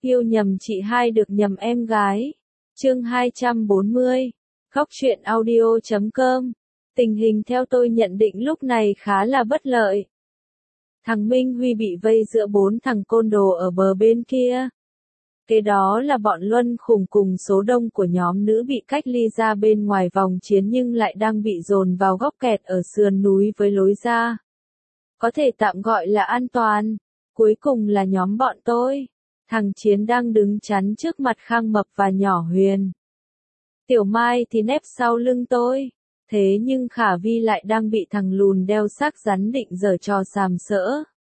Yêu nhầm chị hai được nhầm em gái. Chương 240. Góc truyện audio.com. Tình hình theo tôi nhận định lúc này khá là bất lợi. Thằng Minh Huy bị vây giữa 4 thằng côn đồ ở bờ bên kia. Kế đó là bọn Luân Khùng cùng số đông của nhóm nữ bị cách ly ra bên ngoài vòng chiến nhưng lại đang bị dồn vào góc kẹt ở sườn núi với lối ra. Có thể tạm gọi là an toàn. Cuối cùng là nhóm bọn tôi. Thằng Chiến đang đứng chắn trước mặt Khang Mập và Nhỏ Huyền. Tiểu Mai thì nép sau lưng tôi. Thế nhưng Khả Vi lại đang bị thằng lùn đeo xác rắn định giở trò sàm sỡ.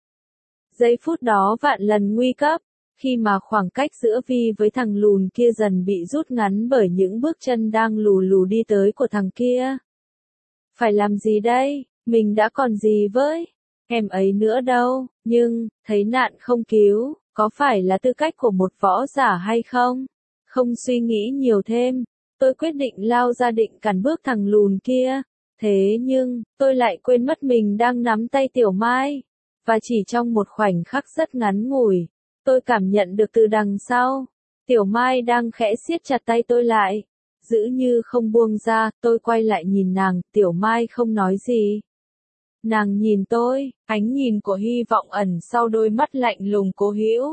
Giây phút đó vạn lần nguy cấp, khi mà khoảng cách giữa Vi với thằng lùn kia dần bị rút ngắn bởi những bước chân đang lù lù đi tới của thằng kia. Phải làm gì đây? Mình đã còn gì với em ấy nữa đâu, nhưng, thấy nạn không cứu, có phải là tư cách của một võ giả hay không? Không suy nghĩ nhiều thêm, tôi quyết định lao ra định cản bước thằng lùn kia. Thế nhưng, tôi lại quên mất mình đang nắm tay Tiểu Mai. Và chỉ trong một khoảnh khắc rất ngắn ngủi, tôi cảm nhận được từ đằng sau, Tiểu Mai đang khẽ siết chặt tay tôi lại. Giữ như không buông ra, tôi quay lại nhìn nàng, Tiểu Mai không nói gì. Nàng nhìn tôi, ánh nhìn của hy vọng ẩn sau đôi mắt lạnh lùng cố hữu.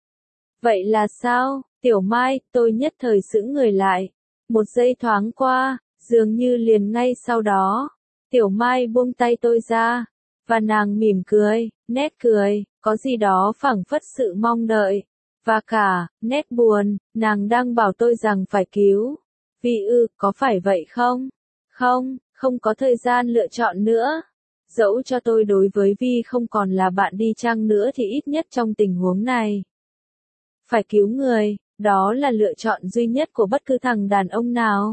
Vậy là sao, Tiểu Mai? Tôi nhất thời sững người lại. Một giây thoáng qua, dường như liền ngay sau đó, Tiểu Mai buông tay tôi ra, và nàng mỉm cười, nét cười, có gì đó phảng phất sự mong đợi, và cả, nét buồn, nàng đang bảo tôi rằng phải cứu. Vì có phải vậy không? Không có thời gian lựa chọn nữa. Dẫu cho tôi đối với Vi không còn là bạn đi chăng nữa thì ít nhất trong tình huống này, phải cứu người, đó là lựa chọn duy nhất của bất cứ thằng đàn ông nào.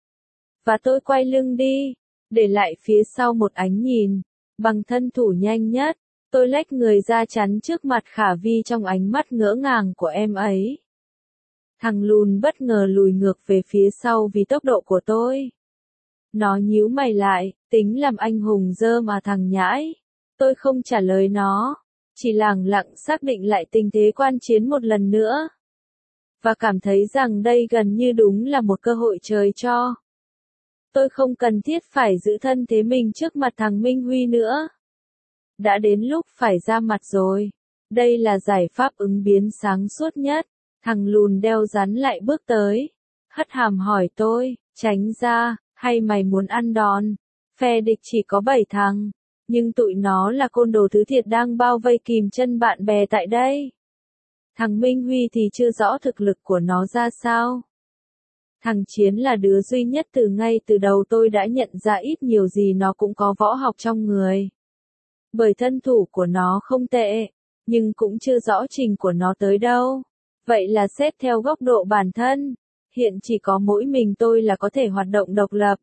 Và tôi quay lưng đi, để lại phía sau một ánh nhìn. Bằng thân thủ nhanh nhất, tôi lách người ra chắn trước mặt Khả Vi trong ánh mắt ngỡ ngàng của em ấy. Thằng lùn bất ngờ lùi ngược về phía sau vì tốc độ của tôi. Nó nhíu mày lại, tính làm anh hùng dơ mà thằng nhãi. Tôi không trả lời nó, chỉ lẳng lặng xác định lại tình thế quan chiến một lần nữa. Và cảm thấy rằng đây gần như đúng là một cơ hội trời cho. Tôi không cần thiết phải giữ thân thế mình trước mặt thằng Minh Huy nữa. Đã đến lúc phải ra mặt rồi. Đây là giải pháp ứng biến sáng suốt nhất. Thằng lùn đeo rắn lại bước tới. Hất hàm hỏi tôi, tránh ra, hay mày muốn ăn đòn? Phe địch chỉ có 7 thằng. Nhưng tụi nó là côn đồ thứ thiệt đang bao vây kìm chân bạn bè tại đây. Thằng Minh Huy thì chưa rõ thực lực của nó ra sao. Thằng Chiến là đứa duy nhất từ ngay từ đầu tôi đã nhận ra ít nhiều gì nó cũng có võ học trong người. Bởi thân thủ của nó không tệ, nhưng cũng chưa rõ trình của nó tới đâu. Vậy là xét theo góc độ bản thân, hiện chỉ có mỗi mình tôi là có thể hoạt động độc lập.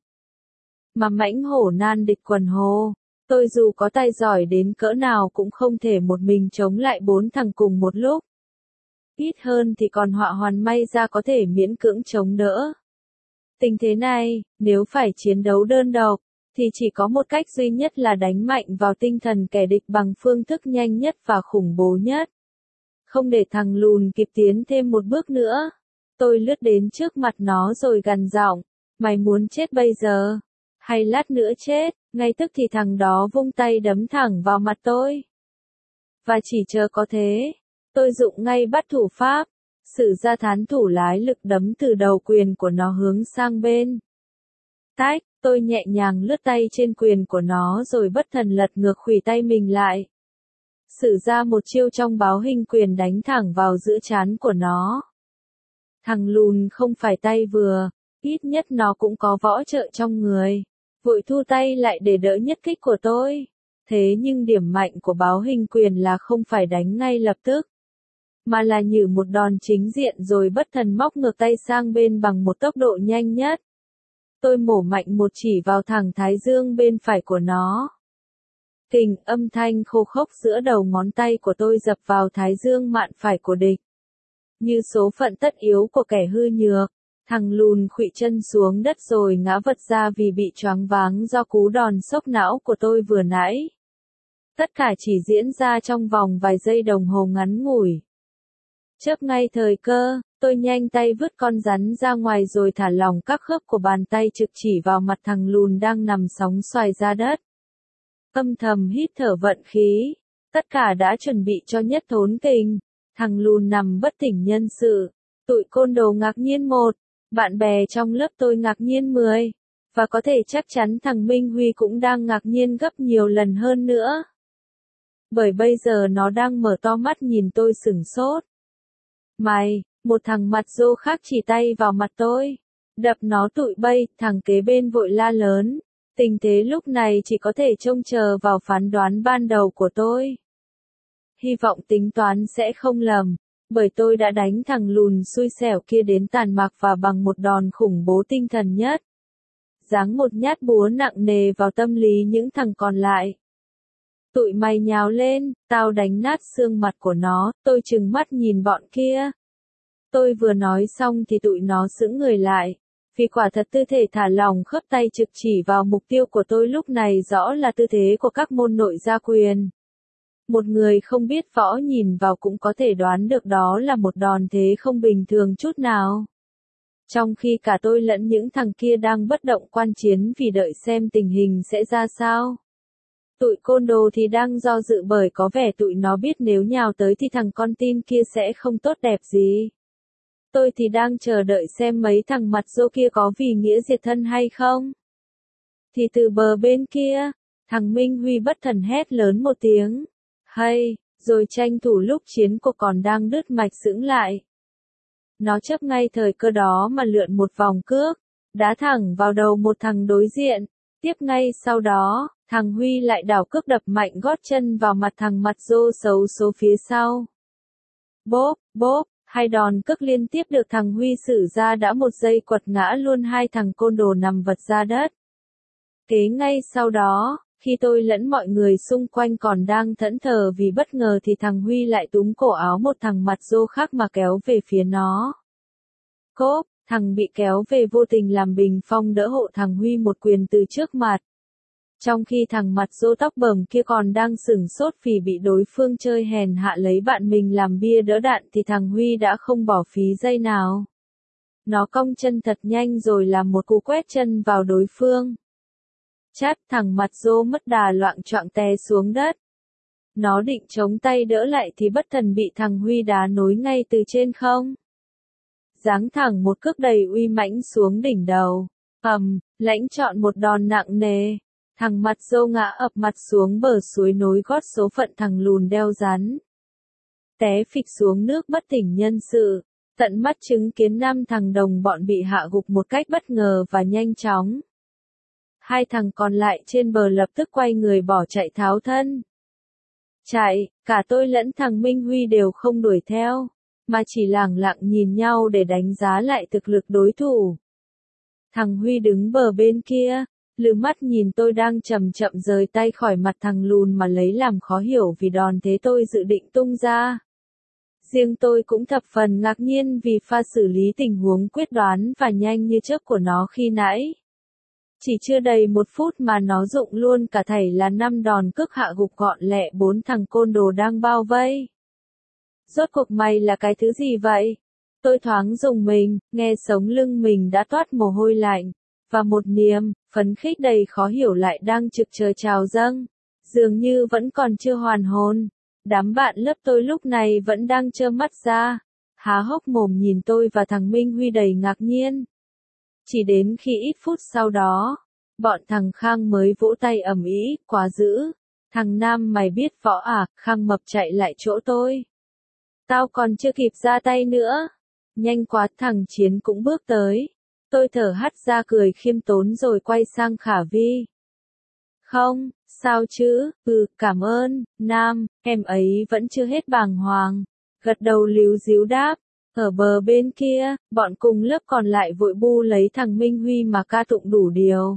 Mà mãnh hổ nan địch quần hồ, tôi dù có tay giỏi đến cỡ nào cũng không thể một mình chống lại 4 thằng cùng một lúc. Ít hơn thì còn họa hoàn may ra có thể miễn cưỡng chống đỡ. Tình thế này, nếu phải chiến đấu đơn độc, thì chỉ có một cách duy nhất là đánh mạnh vào tinh thần kẻ địch bằng phương thức nhanh nhất và khủng bố nhất. Không để thằng lùn kịp tiến thêm một bước nữa. Tôi lướt đến trước mặt nó rồi gằn giọng, mày muốn chết bây giờ? Hay lát nữa chết? Ngay tức thì thằng đó vung tay đấm thẳng vào mặt tôi. Và chỉ chờ có thế, tôi dụng ngay bắt thủ pháp, sử ra thán thủ lái lực đấm từ đầu quyền của nó hướng sang bên. Tách, tôi nhẹ nhàng lướt tay trên quyền của nó rồi bất thần lật ngược khuỷu tay mình lại. Sử ra một chiêu trong báo hình quyền đánh thẳng vào giữa trán của nó. Thằng lùn không phải tay vừa, ít nhất nó cũng có võ trợ trong người. Vội thu tay lại để đỡ nhất kích của tôi. Thế nhưng điểm mạnh của báo hình quyền là không phải đánh ngay lập tức, mà là nhử một đòn chính diện rồi bất thần móc ngược tay sang bên bằng một tốc độ nhanh nhất. Tôi mổ mạnh một chỉ vào thẳng thái dương bên phải của nó. Kình âm thanh khô khốc giữa đầu ngón tay của tôi dập vào thái dương mạn phải của địch. Như số phận tất yếu của kẻ hư nhược, thằng lùn khuỵu chân xuống đất rồi ngã vật ra vì bị choáng váng do cú đòn sốc não của tôi vừa nãy. Tất cả chỉ diễn ra trong vòng vài giây đồng hồ ngắn ngủi. Chớp ngay thời cơ, tôi nhanh tay vứt con rắn ra ngoài rồi thả lỏng các khớp của bàn tay trực chỉ vào mặt thằng lùn đang nằm sóng xoài ra đất. Âm thầm hít thở vận khí, tất cả đã chuẩn bị cho nhất thốn kình. Thằng lùn nằm bất tỉnh nhân sự, tụi côn đồ ngạc nhiên 1, bạn bè trong lớp tôi ngạc nhiên 10, và có thể chắc chắn thằng Minh Huy cũng đang ngạc nhiên gấp nhiều lần hơn nữa. Bởi bây giờ nó đang mở to mắt nhìn tôi sửng sốt. Mày, một thằng mặt rô khác chỉ tay vào mặt tôi, đập nó tụi bay, thằng kế bên vội la lớn. Tình thế lúc này chỉ có thể trông chờ vào phán đoán ban đầu của tôi. Hy vọng tính toán sẽ không lầm, bởi tôi đã đánh thằng lùn xui xẻo kia đến tàn mạc và bằng một đòn khủng bố tinh thần nhất. Giáng một nhát búa nặng nề vào tâm lý những thằng còn lại. Tụi mày nhào lên, tao đánh nát xương mặt của nó, tôi trừng mắt nhìn bọn kia. Tôi vừa nói xong thì tụi nó sững người lại. Vì quả thật tư thế thả lỏng khớp tay trực chỉ vào mục tiêu của tôi lúc này rõ là tư thế của các môn nội gia quyền. Một người không biết võ nhìn vào cũng có thể đoán được đó là một đòn thế không bình thường chút nào. Trong khi cả tôi lẫn những thằng kia đang bất động quan chiến vì đợi xem tình hình sẽ ra sao. Tụi côn đồ thì đang do dự bởi có vẻ tụi nó biết nếu nhào tới thì thằng con tin kia sẽ không tốt đẹp gì. Tôi thì đang chờ đợi xem mấy thằng mặt rô kia có vì nghĩa diệt thân hay không. Thì từ bờ bên kia, thằng Minh Huy bất thần hét lớn một tiếng. Hay, rồi tranh thủ lúc chiến cuộc còn đang đứt mạch sững lại. Nó chấp ngay thời cơ đó mà lượn một vòng cước, đá thẳng vào đầu một thằng đối diện. Tiếp ngay sau đó, thằng Huy lại đảo cước đập mạnh gót chân vào mặt thằng mặt rô xấu số phía sau. Bốp, bốp. Hai đòn cước liên tiếp được thằng Huy sử ra đã một giây quật ngã luôn hai thằng côn đồ nằm vật ra đất. Kế ngay sau đó, khi tôi lẫn mọi người xung quanh còn đang thẫn thờ vì bất ngờ thì thằng Huy lại túm cổ áo một thằng mặt rô khác mà kéo về phía nó. Cốp, thằng bị kéo về vô tình làm bình phong đỡ hộ thằng Huy một quyền từ trước mặt. Trong khi thằng mặt rô tóc bờm kia còn đang sửng sốt vì bị đối phương chơi hèn hạ lấy bạn mình làm bia đỡ đạn thì thằng Huy đã không bỏ phí giây nào. Nó cong chân thật nhanh rồi làm một cú quét chân vào đối phương. Chát, thằng mặt rô mất đà loạng choạng té xuống đất. Nó định chống tay đỡ lại thì bất thần bị thằng Huy đá nối ngay từ trên không. Giáng thẳng một cước đầy uy mãnh xuống đỉnh đầu. Lãnh chọn một đòn nặng nề. Thằng mặt rô ngã ập mặt xuống bờ suối nối gót số phận thằng lùn đeo rắn. Té phịch xuống nước bất tỉnh nhân sự, tận mắt chứng kiến 5 thằng đồng bọn bị hạ gục một cách bất ngờ và nhanh chóng. Hai thằng còn lại trên bờ lập tức quay người bỏ chạy tháo thân. Chạy, cả tôi lẫn thằng Minh Huy đều không đuổi theo, mà chỉ lẳng lặng nhìn nhau để đánh giá lại thực lực đối thủ. Thằng Huy đứng bờ bên kia, lừ mắt nhìn tôi đang chậm chậm rời tay khỏi mặt thằng lùn mà lấy làm khó hiểu vì đòn thế tôi dự định tung ra. Riêng tôi cũng thập phần ngạc nhiên vì pha xử lý tình huống quyết đoán và nhanh như chớp của nó khi nãy. Chỉ chưa đầy 1 phút mà nó dụng luôn cả thảy là 5 đòn cước hạ gục gọn lẹ 4 thằng côn đồ đang bao vây. Rốt cuộc mày là cái thứ gì vậy? Tôi thoáng rùng mình, nghe sống lưng mình đã toát mồ hôi lạnh, và một niềm phấn khích đầy khó hiểu lại đang trực chờ trào dâng, dường như vẫn còn chưa hoàn hồn. Đám bạn lớp tôi lúc này vẫn đang trơ mắt ra, há hốc mồm nhìn tôi và thằng Minh Huy đầy ngạc nhiên. Chỉ đến khi ít phút sau đó, bọn thằng Khang mới vỗ tay ầm ĩ, quá dữ. Thằng Nam mày biết võ à? Khang mập chạy lại chỗ tôi. Tao còn chưa kịp ra tay nữa. Nhanh quá, thằng Chiến cũng bước tới. Tôi thở hắt ra cười khiêm tốn rồi quay sang Khả Vi. Không, sao chứ, cảm ơn, Nam, em ấy vẫn chưa hết bàng hoàng. Gật đầu líu díu đáp. Ở bờ bên kia, bọn cùng lớp còn lại vội bu lấy thằng Minh Huy mà ca tụng đủ điều.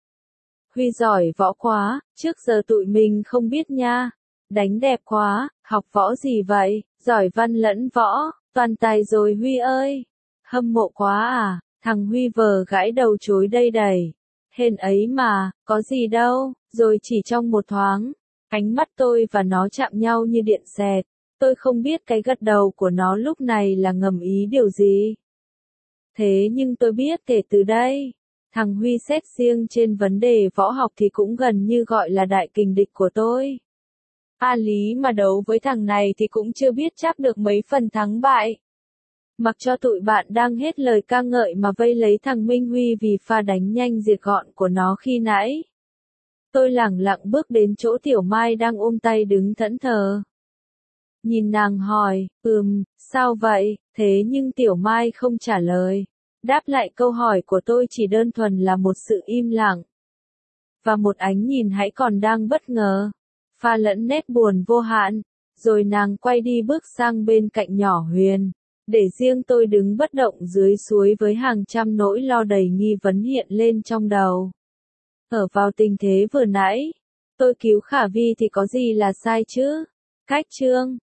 Huy giỏi võ quá, trước giờ tụi mình không biết nha. Đánh đẹp quá, học võ gì vậy, giỏi văn lẫn võ, toàn tài rồi Huy ơi. Hâm mộ quá à, thằng Huy vờ gãi đầu chối đây đầy. Hên ấy mà, có gì đâu, rồi chỉ trong một thoáng, ánh mắt tôi và nó chạm nhau như điện xẹt. Tôi không biết cái gật đầu của nó lúc này là ngầm ý điều gì. Thế nhưng tôi biết kể từ đây, thằng Huy xét riêng trên vấn đề võ học thì cũng gần như gọi là đại kình địch của tôi. A Lý mà đấu với thằng này thì cũng chưa biết chắc được mấy phần thắng bại. Mặc cho tụi bạn đang hết lời ca ngợi mà vây lấy thằng Minh Huy vì pha đánh nhanh diệt gọn của nó khi nãy. Tôi lẳng lặng bước đến chỗ Tiểu Mai đang ôm tay đứng thẫn thờ. Nhìn nàng hỏi, sao vậy, thế nhưng Tiểu Mai không trả lời. Đáp lại câu hỏi của tôi chỉ đơn thuần là một sự im lặng. Và một ánh nhìn hãy còn đang bất ngờ. Pha lẫn nét buồn vô hạn. Rồi nàng quay đi bước sang bên cạnh nhỏ Huyền. Để riêng tôi đứng bất động dưới suối với hàng trăm nỗi lo đầy nghi vấn hiện lên trong đầu. Ở vào tình thế vừa nãy, tôi cứu Khả Vi thì có gì là sai chứ? Cách chương